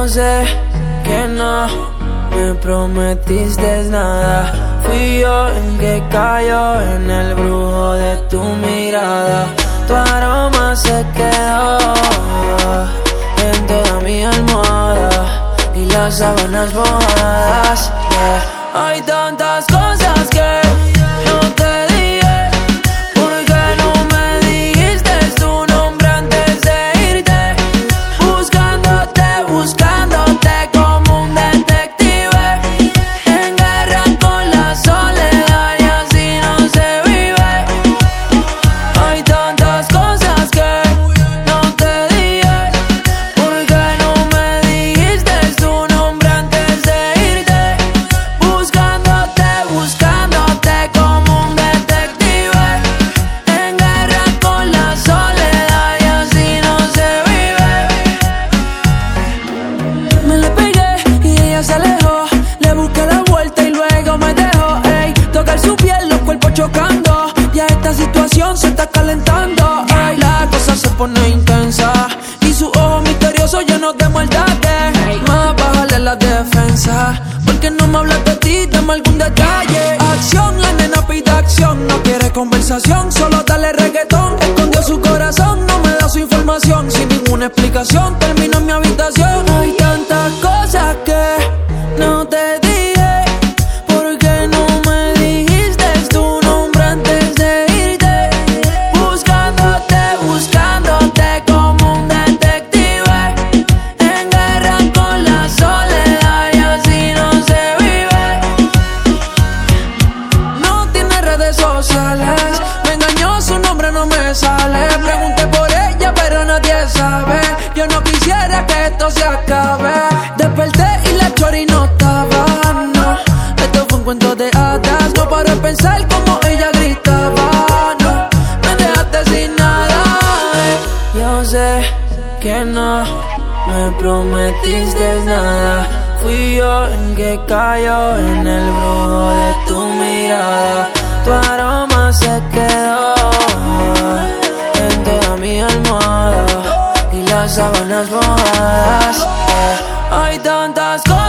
Yo sé que no me prometiste nada. Fui yo el que cayó en el brujo de tu mirada. Tu aroma se quedó en toda mi almohada y las sábanas mojadas, yeah. Hay tantas cosas que no te dije. ¿Por qué no me dijiste tu nombre antes de irte? Buscándote como un detective, en guerra con la soledad y así no se vive. Hay tantas cosas que no te dije. ¿Por qué no me dijiste tu nombre antes de irte? Buscándote como un detective, en guerra con la soledad y así no se vive. Me le pegué y ella se alejó. Le busqué la vuelta y luego me dejó. Ey, tocar su piel, los cuerpos chocando. Ya esta situación se está calentando. Ey, la cosa se pone intensa y sus ojos misteriosos llenos de maldad. Más bájale la defensa, porque no me hablas de ti, dame algún detalle. Acción, la nena pide acción. No quiere conversación, solo dale reggaetón. Escondió su corazón, no me da su información. Sin ninguna explicación, termino en mi habitación. Hay tantas cosas que no te dije. ¿Por qué no me dijiste tu nombre antes de irte? Buscándote como un detective, en guerra con la soledad y así no se vive. No tiene redes sociales, me engañó, su nombre no me sale. Pregunté por ella pero nadie sabe. Yo no quisiera que esto se acabe. Desperté y la chori no estaba, no. Esto fue un cuento de hadas. No paro de pensar como ella gritaba, no. Me dejaste sin nada. Yo sé que no me prometiste nada. Fui yo el que cayó en el brujo de tu mirada. Tu aroma se quedó en toda mi almohada y las sábanas mojadas, yeah. Hay tantas cosas